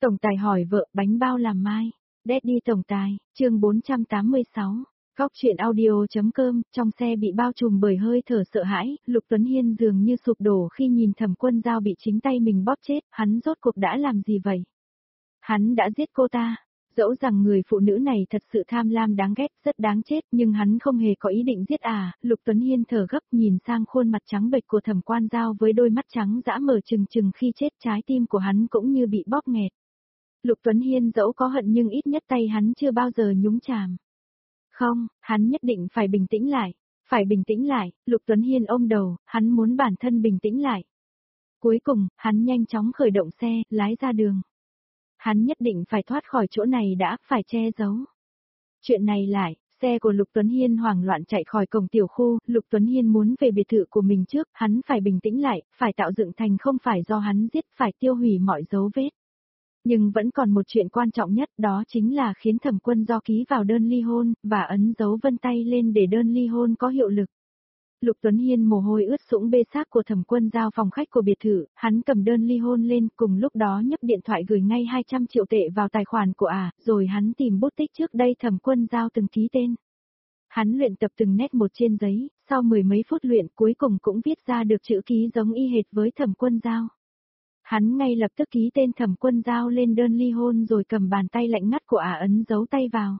Tổng tài hỏi vợ bánh bao làm mai. Daddy tổng tài, chương 486. Góc chuyện audio.com, trong xe bị bao trùm bởi hơi thở sợ hãi, Lục Tuấn Hiên dường như sụp đổ khi nhìn Thẩm Quân Dao bị chính tay mình bóp chết, hắn rốt cuộc đã làm gì vậy? Hắn đã giết cô ta. Dẫu rằng người phụ nữ này thật sự tham lam đáng ghét, rất đáng chết, nhưng hắn không hề có ý định giết Lục Tuấn Hiên thở gấp nhìn sang khuôn mặt trắng bệch của Thẩm Quân Dao với đôi mắt trắng dã mở trừng trừng khi chết, trái tim của hắn cũng như bị bóp nghẹt. Lục Tuấn Hiên dẫu có hận nhưng ít nhất tay hắn chưa bao giờ nhúng chàm. Không, hắn nhất định phải bình tĩnh lại. Phải bình tĩnh lại, Lục Tuấn Hiên ôm đầu, hắn muốn bản thân bình tĩnh lại. Cuối cùng, hắn nhanh chóng khởi động xe, lái ra đường. Hắn nhất định phải thoát khỏi chỗ này đã, phải che giấu. Chuyện này lại, xe của Lục Tuấn Hiên hoảng loạn chạy khỏi cổng tiểu khu, Lục Tuấn Hiên muốn về biệt thự của mình trước, hắn phải bình tĩnh lại, phải tạo dựng thành không phải do hắn giết, phải tiêu hủy mọi dấu vết. Nhưng vẫn còn một chuyện quan trọng nhất, đó chính là khiến Thẩm Quân Dao ký vào đơn ly hôn, và ấn dấu vân tay lên để đơn ly hôn có hiệu lực. Lục Tuấn Hiên mồ hôi ướt sũng bê xác của Thẩm Quân Dao phòng khách của biệt thự, hắn cầm đơn ly hôn lên, cùng lúc đó nhấc điện thoại gửi ngay 200 triệu tệ vào tài khoản của rồi hắn tìm bút tích trước đây Thẩm Quân Dao từng ký tên. Hắn luyện tập từng nét một trên giấy, sau mười mấy phút luyện cuối cùng cũng viết ra được chữ ký giống y hệt với Thẩm Quân Dao. Hắn ngay lập tức ký tên Thẩm Quân Dao lên đơn ly hôn rồi cầm bàn tay lạnh ngắt của ấn dấu tay vào.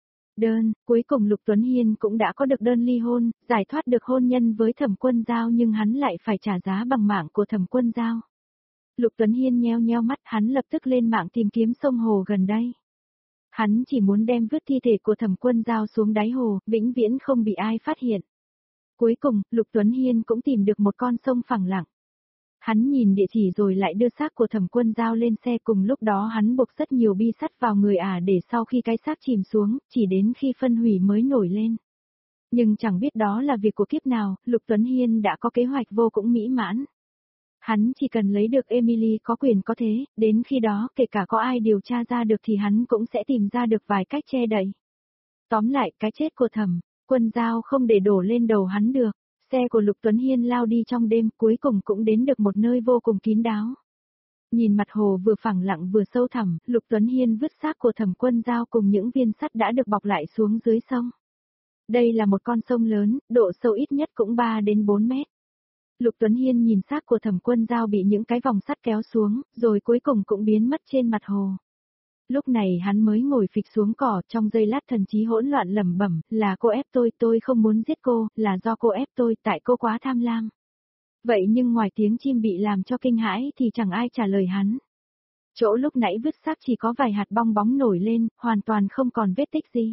Cuối cùng Lục Tuấn Hiên cũng đã có được đơn ly hôn, giải thoát được hôn nhân với Thẩm Quân Dao nhưng hắn lại phải trả giá bằng mạng của Thẩm Quân Dao. Lục Tuấn Hiên nheo nheo mắt, hắn lập tức lên mạng tìm kiếm sông hồ gần đây. Hắn chỉ muốn đem vứt thi thể của Thẩm Quân Dao xuống đáy hồ, vĩnh viễn không bị ai phát hiện. Cuối cùng, Lục Tuấn Hiên cũng tìm được một con sông phẳng lặng. Hắn nhìn địa chỉ rồi lại đưa xác của Thẩm Quân Dao lên xe, cùng lúc đó hắn buộc rất nhiều bi sắt vào người để sau khi cái xác chìm xuống, chỉ đến khi phân hủy mới nổi lên. Nhưng chẳng biết đó là việc của kiếp nào, Lục Tuấn Hiên đã có kế hoạch vô cùng mỹ mãn. Hắn chỉ cần lấy được Emily có quyền có thế, đến khi đó kể cả có ai điều tra ra được thì hắn cũng sẽ tìm ra được vài cách che đậy. Tóm lại, cái chết của Thẩm Quân Dao không để đổ lên đầu hắn được. Xe của Lục Tuấn Hiên lao đi trong đêm, cuối cùng cũng đến được một nơi vô cùng kín đáo. Nhìn mặt hồ vừa phẳng lặng vừa sâu thẳm, Lục Tuấn Hiên vứt xác của Thẩm Quân Dao cùng những viên sắt đã được bọc lại xuống dưới sông. Đây là một con sông lớn, độ sâu ít nhất cũng 3 đến 4 mét. Lục Tuấn Hiên nhìn xác của Thẩm Quân Dao bị những cái vòng sắt kéo xuống, rồi cuối cùng cũng biến mất trên mặt hồ. Lúc này hắn mới ngồi phịch xuống cỏ, trong giây lát thần trí hỗn loạn lẩm bẩm, là cô ép tôi không muốn giết cô, là do cô ép tôi, tại cô quá tham lam. Vậy nhưng ngoài tiếng chim bị làm cho kinh hãi thì chẳng ai trả lời hắn. Chỗ lúc nãy vứt xác chỉ có vài hạt bong bóng nổi lên, hoàn toàn không còn vết tích gì.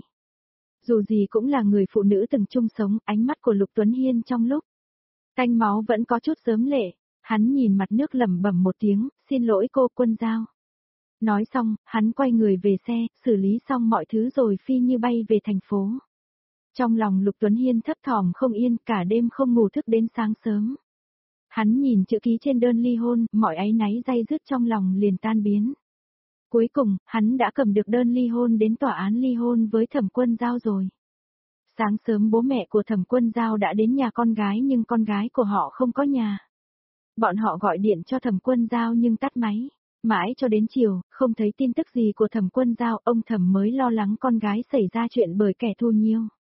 Dù gì cũng là người phụ nữ từng chung sống, ánh mắt của Lục Tuấn Hiên trong lúc tanh máu vẫn có chút xớm lệ, hắn nhìn mặt nước lẩm bẩm một tiếng, xin lỗi cô Quân Dao. Nói xong, hắn quay người về xe, xử lý xong mọi thứ rồi phi như bay về thành phố. Trong lòng Lục Tuấn Hiên thấp thỏm không yên, cả đêm không ngủ thức đến sáng sớm. Hắn nhìn chữ ký trên đơn ly hôn, mọi áy náy day dứt trong lòng liền tan biến. Cuối cùng, hắn đã cầm được đơn ly hôn đến tòa án ly hôn với Thẩm Quân Dao rồi. Sáng sớm bố mẹ của Thẩm Quân Dao đã đến nhà con gái nhưng con gái của họ không có nhà. Bọn họ gọi điện cho Thẩm Quân Dao nhưng tắt máy. Mãi cho đến chiều, không thấy tin tức gì của Thẩm Quân Dao, ông Thẩm mới lo lắng con gái xảy ra chuyện bởi kẻ thù nhiêu.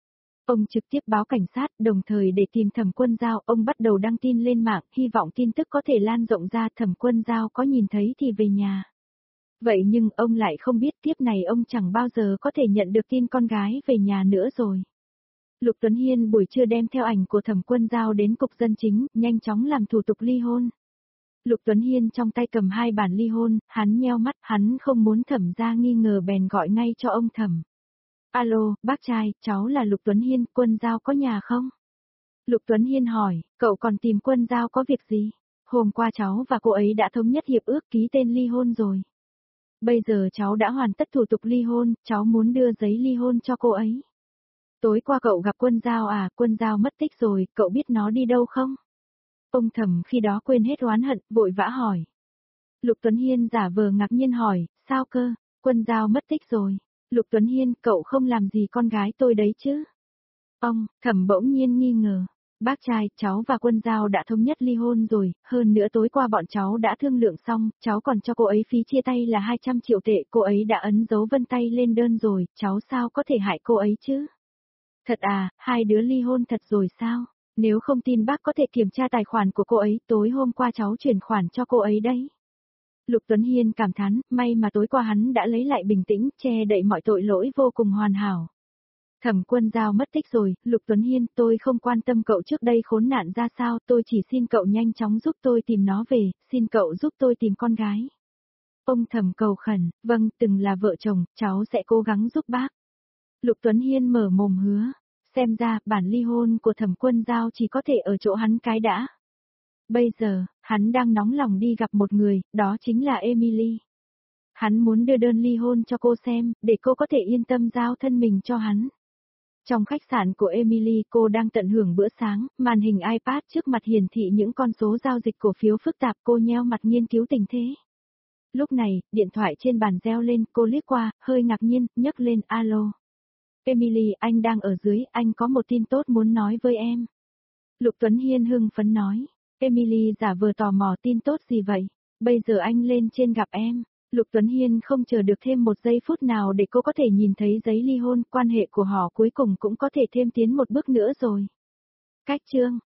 Ông trực tiếp báo cảnh sát, đồng thời để tìm Thẩm Quân Dao, ông bắt đầu đăng tin lên mạng, hy vọng tin tức có thể lan rộng ra. Thẩm Quân Dao có nhìn thấy thì về nhà. Vậy nhưng ông lại không biết tiếp này ông chẳng bao giờ có thể nhận được tin con gái về nhà nữa rồi. Lục Tuấn Hiên buổi trưa đem theo ảnh của Thẩm Quân Dao đến cục dân chính, nhanh chóng làm thủ tục ly hôn. Lục Tuấn Hiên trong tay cầm 2 bản ly hôn, hắn nheo mắt, hắn không muốn Thẩm ra nghi ngờ bèn gọi ngay cho ông Thẩm. Alo, bác trai, cháu là Lục Tuấn Hiên, Quân Dao có nhà không? Lục Tuấn Hiên hỏi, cậu còn tìm Quân Dao có việc gì? Hôm qua cháu và cô ấy đã thống nhất hiệp ước ký tên ly hôn rồi. Bây giờ cháu đã hoàn tất thủ tục ly hôn, cháu muốn đưa giấy ly hôn cho cô ấy. Tối qua cậu gặp Quân Dao Quân Dao mất tích rồi, cậu biết nó đi đâu không? Ông Thẩm khi đó quên hết oán hận, vội vã hỏi. Lục Tuấn Hiên giả vờ ngạc nhiên hỏi, sao cơ, Quân Dao mất tích rồi. Lục Tuấn Hiên, cậu không làm gì con gái tôi đấy chứ? Ông Thẩm bỗng nhiên nghi ngờ. Bác trai, cháu và Quân Giao đã thống nhất ly hôn rồi, hơn nữa tối qua bọn cháu đã thương lượng xong, cháu còn cho cô ấy phí chia tay là 200 triệu tệ, cô ấy đã ấn dấu vân tay lên đơn rồi, cháu sao có thể hại cô ấy chứ? Thật à, hai đứa ly hôn thật rồi sao? Nếu không tin bác có thể kiểm tra tài khoản của cô ấy, tối hôm qua cháu chuyển khoản cho cô ấy đấy. Lục Tuấn Hiên cảm thán, may mà tối qua hắn đã lấy lại bình tĩnh, che đậy mọi tội lỗi vô cùng hoàn hảo. Thẩm Quân Giao mất tích rồi, Lục Tuấn Hiên, tôi không quan tâm cậu trước đây khốn nạn ra sao, tôi chỉ xin cậu nhanh chóng giúp tôi tìm nó về, xin cậu giúp tôi tìm con gái. Ông Thẩm cầu khẩn, vâng, từng là vợ chồng, cháu sẽ cố gắng giúp bác. Lục Tuấn Hiên mở mồm hứa, xem ra bản ly hôn của Thẩm Quân Giao chỉ có thể ở chỗ hắn cái đã. Bây giờ, hắn đang nóng lòng đi gặp một người, đó chính là Emily. Hắn muốn đưa đơn ly hôn cho cô xem, để cô có thể yên tâm giao thân mình cho hắn. Trong khách sạn của Emily, cô đang tận hưởng bữa sáng, màn hình iPad trước mặt hiển thị những con số giao dịch cổ phiếu phức tạp, cô nheo mặt nghiên cứu tình thế. Lúc này, điện thoại trên bàn reo lên, cô liếc qua, hơi ngạc nhiên, nhấc lên, alo. Emily, anh đang ở dưới, anh có một tin tốt muốn nói với em. Lục Tuấn Hiên hưng phấn nói. Emily giả vờ tò mò, tin tốt gì vậy? Bây giờ anh lên trên gặp em. Lục Tuấn Hiên không chờ được thêm một giây phút nào để cô có thể nhìn thấy giấy ly hôn, quan hệ của họ cuối cùng cũng có thể thêm tiến một bước nữa rồi. Cách chương